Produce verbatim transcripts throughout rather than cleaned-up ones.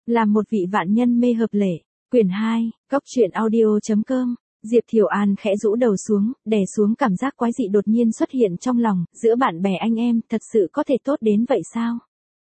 Làm một vị vạn nhân mê hợp lệ. Quyển hai, Góc truyện audio chấm com. Diệp Thiều An khẽ rũ đầu xuống, đè xuống cảm giác quái dị đột nhiên xuất hiện trong lòng, giữa bạn bè anh em, thật sự có thể tốt đến vậy sao?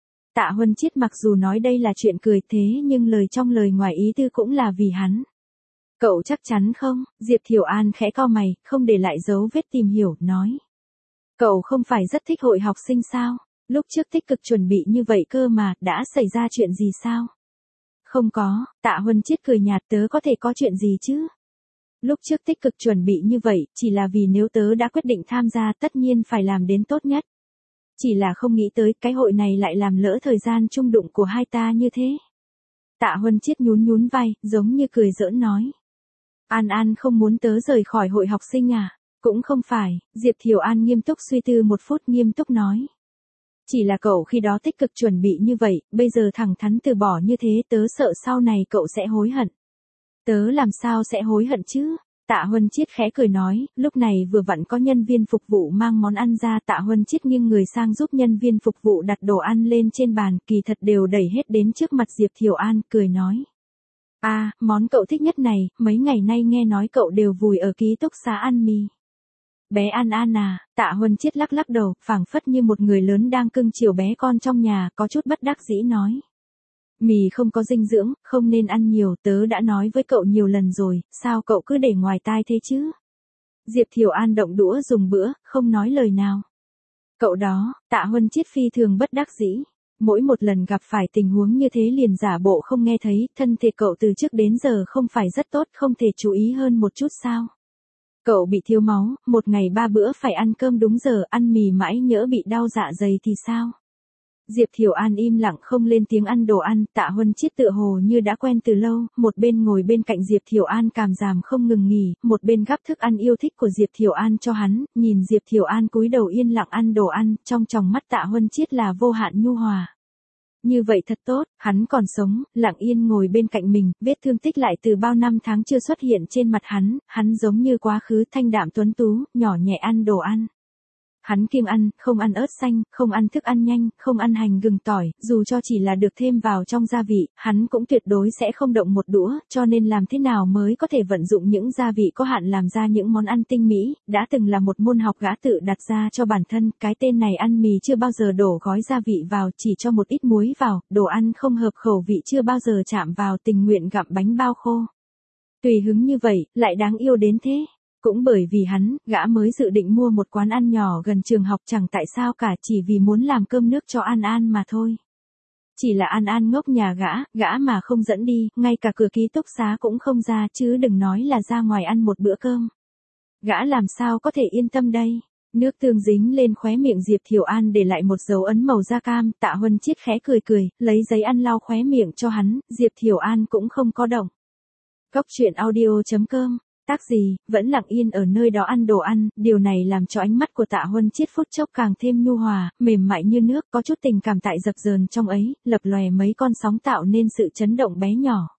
Tạ Huân Chiết mặc dù nói đây là chuyện cười thế nhưng lời trong lời ngoài ý tư cũng là vì hắn. Cậu chắc chắn không? Diệp Thiều An khẽ cau mày, không để lại dấu vết tìm hiểu, nói. Cậu không phải rất thích hội học sinh sao? Lúc trước tích cực chuẩn bị như vậy cơ mà, đã xảy ra chuyện gì sao? Không có, Tạ Huân Chiết cười nhạt, tớ có thể có chuyện gì chứ? Lúc trước tích cực chuẩn bị như vậy, chỉ là vì nếu tớ đã quyết định tham gia tất nhiên phải làm đến tốt nhất. Chỉ là không nghĩ tới cái hội này lại làm lỡ thời gian chung đụng của hai ta như thế. Tạ Huân Chiết nhún nhún vai, giống như cười giỡn nói. An An không muốn tớ rời khỏi hội học sinh à? Cũng không phải, Diệp Thiều An nghiêm túc suy tư một phút nghiêm túc nói. Chỉ là cậu khi đó tích cực chuẩn bị như vậy, bây giờ thẳng thắn từ bỏ như thế tớ sợ sau này cậu sẽ hối hận. Tớ làm sao sẽ hối hận chứ? Tạ Huân Chiết khẽ cười nói, lúc này vừa vặn có nhân viên phục vụ mang món ăn ra. Tạ Huân Chiết nghiêng người sang giúp nhân viên phục vụ đặt đồ ăn lên trên bàn, kỳ thật đều đẩy hết đến trước mặt Diệp Thiều An, cười nói. À, món cậu thích nhất này, mấy ngày nay nghe nói cậu đều vùi ở ký túc xá ăn mì. Bé An An à, Tạ Huân Chiết lắc lắc đầu, phảng phất như một người lớn đang cưng chiều bé con trong nhà, có chút bất đắc dĩ nói. Mì không có dinh dưỡng, không nên ăn nhiều, tớ đã nói với cậu nhiều lần rồi, sao cậu cứ để ngoài tai thế chứ? Diệp Thiều An động đũa dùng bữa, không nói lời nào. Cậu đó, Tạ Huân Chiết phi thường bất đắc dĩ. Mỗi một lần gặp phải tình huống như thế liền giả bộ không nghe thấy, thân thể cậu từ trước đến giờ không phải rất tốt, không thể chú ý hơn một chút sao? Cậu bị thiếu máu, một ngày ba bữa phải ăn cơm đúng giờ, ăn mì mãi nhỡ bị đau dạ dày thì sao? Diệp Thiều An im lặng không lên tiếng ăn đồ ăn. Tạ Huân Chiết tựa hồ như đã quen từ lâu, một bên ngồi bên cạnh Diệp Thiều An càm ràm không ngừng nghỉ, một bên gắp thức ăn yêu thích của Diệp Thiều An cho hắn, nhìn Diệp Thiều An cúi đầu yên lặng ăn đồ ăn, trong tròng mắt Tạ Huân Chiết là vô hạn nhu hòa. Như vậy thật tốt, hắn còn sống, lặng yên ngồi bên cạnh mình, vết thương tích lại từ bao năm tháng chưa xuất hiện trên mặt hắn, hắn giống như quá khứ thanh đạm tuấn tú, nhỏ nhẹ ăn đồ ăn. Hắn kiêng ăn, không ăn ớt xanh, không ăn thức ăn nhanh, không ăn hành gừng tỏi, dù cho chỉ là được thêm vào trong gia vị, hắn cũng tuyệt đối sẽ không động một đũa, cho nên làm thế nào mới có thể vận dụng những gia vị có hạn làm ra những món ăn tinh mỹ, đã từng là một môn học gã tự đặt ra cho bản thân, cái tên này ăn mì chưa bao giờ đổ gói gia vị vào, chỉ cho một ít muối vào, đồ ăn không hợp khẩu vị chưa bao giờ chạm vào, tình nguyện gặm bánh bao khô. Tùy hứng như vậy, lại đáng yêu đến thế. Cũng bởi vì hắn, gã mới dự định mua một quán ăn nhỏ gần trường học chẳng tại sao cả, chỉ vì muốn làm cơm nước cho An An mà thôi. Chỉ là An An ngốc nhà gã, gã mà không dẫn đi, ngay cả cửa ký túc xá cũng không ra chứ đừng nói là ra ngoài ăn một bữa cơm. Gã làm sao có thể yên tâm đây? Nước tương dính lên khóe miệng Diệp Thiều An để lại một dấu ấn màu da cam. Tạ Huân Chiết khẽ cười cười, lấy giấy ăn lau khóe miệng cho hắn, Diệp Thiều An cũng không có động. Góc truyện audio chấm com. Tác gì, vẫn lặng yên ở nơi đó ăn đồ ăn, điều này làm cho ánh mắt của Tạ Huân Chiết phút chốc càng thêm nhu hòa, mềm mại như nước, có chút tình cảm tại dập dờn trong ấy, lập lòe mấy con sóng tạo nên sự chấn động bé nhỏ.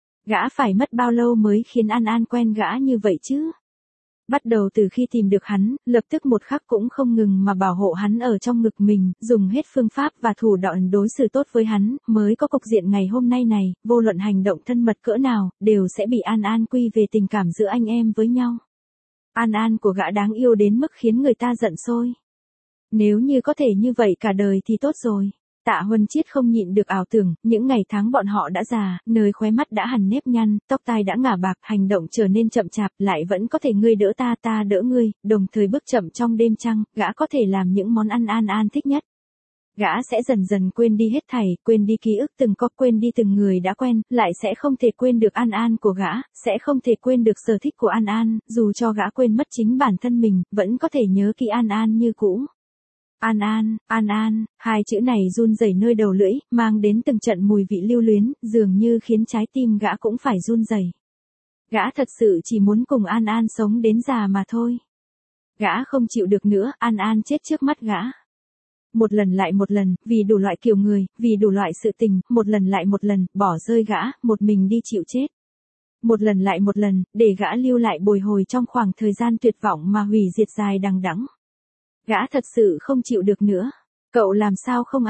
Gã phải mất bao lâu mới khiến An An quen gã như vậy chứ? Bắt đầu từ khi tìm được hắn, lập tức một khắc cũng không ngừng mà bảo hộ hắn ở trong ngực mình, dùng hết phương pháp và thủ đoạn đối xử tốt với hắn, mới có cục diện ngày hôm nay này, vô luận hành động thân mật cỡ nào, đều sẽ bị An An quy về tình cảm giữa anh em với nhau. An An của gã đáng yêu đến mức khiến người ta giận sôi. Nếu như có thể như vậy cả đời thì tốt rồi. Tạ Huân Chiết không nhịn được ảo tưởng, những ngày tháng bọn họ đã già, nơi khóe mắt đã hằn nếp nhăn, tóc tai đã ngả bạc, hành động trở nên chậm chạp, lại vẫn có thể ngươi đỡ ta ta đỡ ngươi, đồng thời bước chậm trong đêm trăng, gã có thể làm những món ăn An An thích nhất. Gã sẽ dần dần quên đi hết thảy, quên đi ký ức từng có, quên đi từng người đã quen, lại sẽ không thể quên được An An của gã, sẽ không thể quên được sở thích của An An, dù cho gã quên mất chính bản thân mình, vẫn có thể nhớ kỹ An An như cũ. An An, An An, hai chữ này run rẩy nơi đầu lưỡi, mang đến từng trận mùi vị lưu luyến, dường như khiến trái tim gã cũng phải run rẩy. Gã thật sự chỉ muốn cùng An An sống đến già mà thôi. Gã không chịu được nữa, An An chết trước mắt gã. Một lần lại một lần, vì đủ loại kiểu người, vì đủ loại sự tình, một lần lại một lần, bỏ rơi gã, một mình đi chịu chết. Một lần lại một lần, để gã lưu lại bồi hồi trong khoảng thời gian tuyệt vọng mà hủy diệt dài đằng đẵng. Gã thật sự không chịu được nữa. Cậu làm sao không ăn?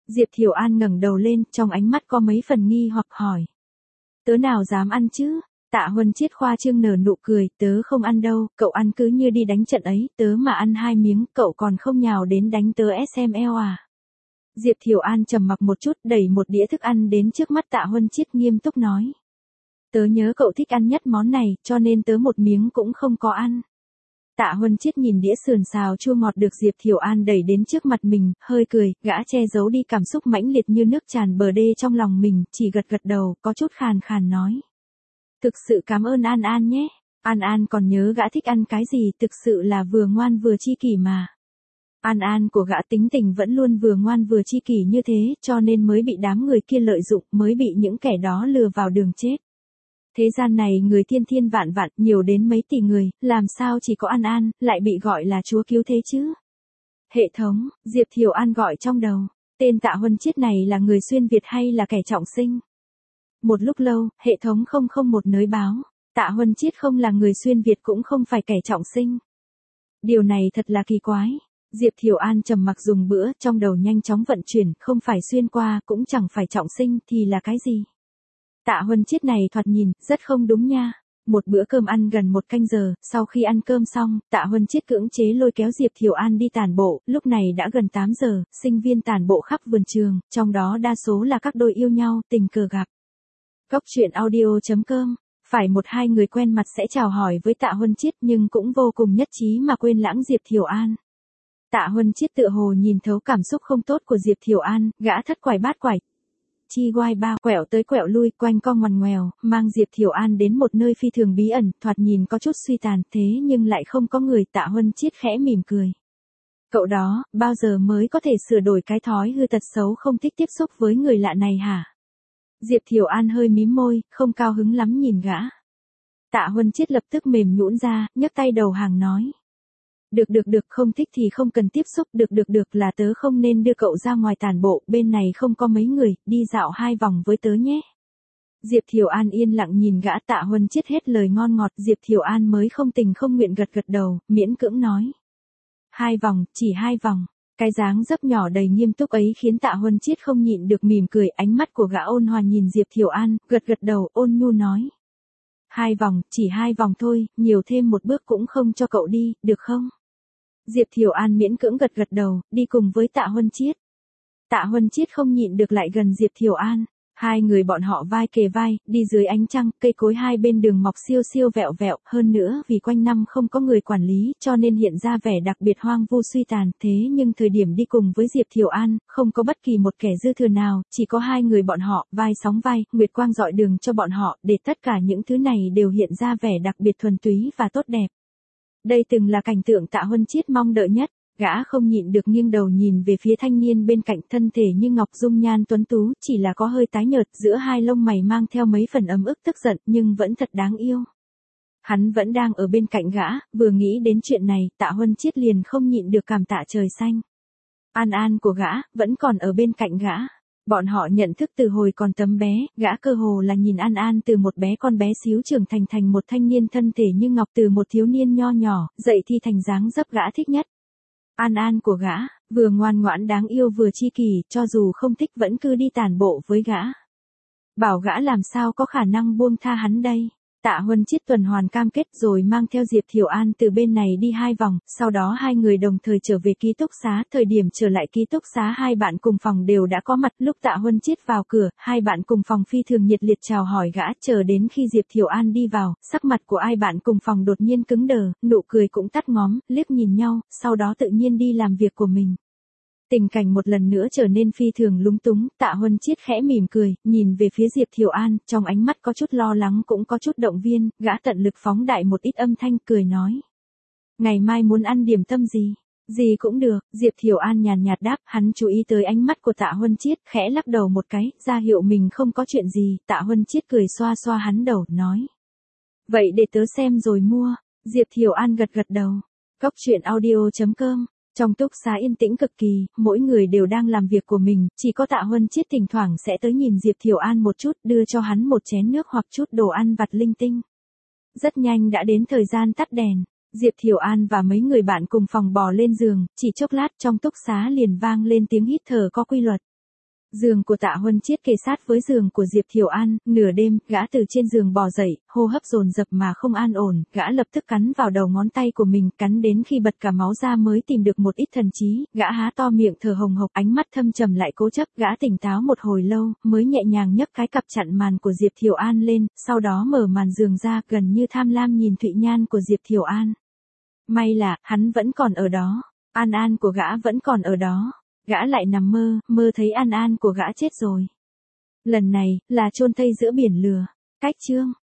Diệp Thiều An ngẩng đầu lên, trong ánh mắt có mấy phần nghi hoặc hỏi. Tớ nào dám ăn chứ? Tạ Huân Chiết khoa trương nở nụ cười, tớ không ăn đâu, cậu ăn cứ như đi đánh trận ấy, tớ mà ăn hai miếng, cậu còn không nhào đến đánh tớ ét em lờ à? Diệp Thiều An trầm mặc một chút, đẩy một đĩa thức ăn đến trước mắt Tạ Huân Chiết nghiêm túc nói. Tớ nhớ cậu thích ăn nhất món này, cho nên tớ một miếng cũng không có ăn. Tạ Huân Chiết nhìn đĩa sườn xào chua ngọt được Diệp Thiều An đẩy đến trước mặt mình, hơi cười, gã che giấu đi cảm xúc mãnh liệt như nước tràn bờ đê trong lòng mình, chỉ gật gật đầu, có chút khàn khàn nói. Thực sự cảm ơn An An nhé, An An còn nhớ gã thích ăn cái gì, thực sự là vừa ngoan vừa chi kỷ mà. An An của gã tính tình vẫn luôn vừa ngoan vừa chi kỷ như thế, cho nên mới bị đám người kia lợi dụng, mới bị những kẻ đó lừa vào đường chết. Thế gian này người thiên thiên vạn vạn, nhiều đến mấy tỷ người, làm sao chỉ có An An, lại bị gọi là chúa cứu thế chứ? Hệ thống, Diệp Thiều An gọi trong đầu, tên Tạ Huân Chiết này là người xuyên Việt hay là kẻ trọng sinh? Một lúc lâu, hệ thống không không một nới báo, Tạ Huân Chiết không là người xuyên Việt cũng không phải kẻ trọng sinh. Điều này thật là kỳ quái. Diệp Thiều An trầm mặc dùng bữa, trong đầu nhanh chóng vận chuyển, không phải xuyên qua, cũng chẳng phải trọng sinh, thì là cái gì? Tạ Huân Chiết này thoạt nhìn, rất không đúng nha. Một bữa cơm ăn gần một canh giờ, sau khi ăn cơm xong, Tạ Huân Chiết cưỡng chế lôi kéo Diệp Thiều An đi tản bộ, lúc này đã gần tám giờ, sinh viên tản bộ khắp vườn trường, trong đó đa số là các đôi yêu nhau, tình cờ gặp. Góc truyện audio chấm com, phải một hai người quen mặt sẽ chào hỏi với Tạ Huân Chiết nhưng cũng vô cùng nhất trí mà quên lãng Diệp Thiều An. Tạ Huân Chiết tựa hồ nhìn thấu cảm xúc không tốt của Diệp Thiều An, gã thất quải bát quải. Chi quai ba quẹo tới quẹo lui, quanh co ngoằn ngoèo, mang Diệp Thiều An đến một nơi phi thường bí ẩn, thoạt nhìn có chút suy tàn, thế nhưng lại không có người. Tạ Huân Chiết khẽ mỉm cười. Cậu đó, bao giờ mới có thể sửa đổi cái thói hư tật xấu không thích tiếp xúc với người lạ này hả? Diệp Thiều An hơi mím môi, không cao hứng lắm nhìn gã. Tạ Huân Chiết lập tức mềm nhũn ra, nhấc tay đầu hàng nói. Được được được, không thích thì không cần tiếp xúc, được được được, là tớ không nên đưa cậu ra ngoài tản bộ, bên này không có mấy người, đi dạo hai vòng với tớ nhé. Diệp Thiều An yên lặng nhìn gã. Tạ Huân Chiết hết lời ngon ngọt, Diệp Thiều An mới không tình không nguyện gật gật đầu, miễn cưỡng nói. Hai vòng, chỉ hai vòng. Cái dáng dấp nhỏ đầy nghiêm túc ấy khiến Tạ Huân Chiết không nhịn được mỉm cười, ánh mắt của gã ôn hòa nhìn Diệp Thiều An, gật gật đầu, ôn nhu nói. Hai vòng, chỉ hai vòng thôi, nhiều thêm một bước cũng không cho cậu đi, được không? Diệp Thiều An miễn cưỡng gật gật đầu, đi cùng với Tạ Huân Chiết. Tạ Huân Chiết không nhịn được lại gần Diệp Thiều An. Hai người bọn họ vai kề vai, đi dưới ánh trăng, cây cối hai bên đường mọc siêu siêu vẹo vẹo, hơn nữa vì quanh năm không có người quản lý, cho nên hiện ra vẻ đặc biệt hoang vu suy tàn, thế nhưng thời điểm đi cùng với Diệp Thiều An, không có bất kỳ một kẻ dư thừa nào, chỉ có hai người bọn họ, vai sóng vai, nguyệt quang rọi đường cho bọn họ, để tất cả những thứ này đều hiện ra vẻ đặc biệt thuần túy và tốt đẹp. Đây từng là cảnh tượng Tạ Huân Chiết mong đợi nhất. Gã không nhịn được nghiêng đầu nhìn về phía thanh niên bên cạnh, thân thể như ngọc, dung nhan tuấn tú, chỉ là có hơi tái nhợt, giữa hai lông mày mang theo mấy phần ấm ức tức giận, nhưng vẫn thật đáng yêu. Hắn vẫn đang ở bên cạnh gã, vừa nghĩ đến chuyện này, Tạ Huân Chiết liền không nhịn được cảm tạ trời xanh. An An của gã, vẫn còn ở bên cạnh gã. Bọn họ nhận thức từ hồi còn tấm bé, gã cơ hồ là nhìn An An từ một bé con bé xíu trưởng thành thành một thanh niên thân thể như ngọc, từ một thiếu niên nho nhỏ, dậy thì thành dáng dấp gã thích nhất. An An của gã, vừa ngoan ngoãn đáng yêu vừa chi kỷ, cho dù không thích vẫn cứ đi tản bộ với gã. Bảo gã làm sao có khả năng buông tha hắn đây. Tạ Huân Chiết tuần hoàn cam kết rồi mang theo Diệp Thiều An từ bên này đi hai vòng, sau đó hai người đồng thời trở về ký túc xá. Thời điểm trở lại ký túc xá, hai bạn cùng phòng đều đã có mặt. Lúc Tạ Huân Chiết vào cửa, hai bạn cùng phòng phi thường nhiệt liệt chào hỏi gã, chờ đến khi Diệp Thiều An đi vào, sắc mặt của ai bạn cùng phòng đột nhiên cứng đờ, nụ cười cũng tắt ngóm, liếc nhìn nhau, sau đó tự nhiên đi làm việc của mình. Tình cảnh một lần nữa trở nên phi thường lúng túng, Tạ Huân Chiết khẽ mỉm cười, nhìn về phía Diệp Thiều An, trong ánh mắt có chút lo lắng cũng có chút động viên, gã tận lực phóng đại một ít âm thanh, cười nói. Ngày mai muốn ăn điểm tâm gì? Gì cũng được, Diệp Thiều An nhàn nhạt đáp, hắn chú ý tới ánh mắt của Tạ Huân Chiết, khẽ lắc đầu một cái, ra hiệu mình không có chuyện gì. Tạ Huân Chiết cười xoa xoa hắn đầu, nói. Vậy để tớ xem rồi mua. Diệp Thiều An gật gật đầu. Góc truyện audio chấm com. Trong túc xá yên tĩnh cực kỳ, mỗi người đều đang làm việc của mình, chỉ có Tạ Huân Chiết thỉnh thoảng sẽ tới nhìn Diệp Thiều An một chút, đưa cho hắn một chén nước hoặc chút đồ ăn vặt linh tinh. Rất nhanh đã đến thời gian tắt đèn, Diệp Thiều An và mấy người bạn cùng phòng bò lên giường, chỉ chốc lát trong túc xá liền vang lên tiếng hít thở có quy luật. Giường của Tạ Huân Chiết kề sát với giường của Diệp Thiều An, nửa đêm, gã từ trên giường bò dậy, hô hấp dồn dập mà không an ổn, gã lập tức cắn vào đầu ngón tay của mình, cắn đến khi bật cả máu ra mới tìm được một ít thần trí, gã há to miệng thở hồng hộc, ánh mắt thâm trầm lại cố chấp, gã tỉnh táo một hồi lâu, mới nhẹ nhàng nhấc cái cặp chặn màn của Diệp Thiều An lên, sau đó mở màn giường ra, gần như tham lam nhìn Thụy Nhan của Diệp Thiều An. May là, hắn vẫn còn ở đó, An An của gã vẫn còn ở đó. Gã lại nằm mơ, mơ thấy An An của gã chết rồi. Lần này, là chôn thây giữa biển lửa. Cách chương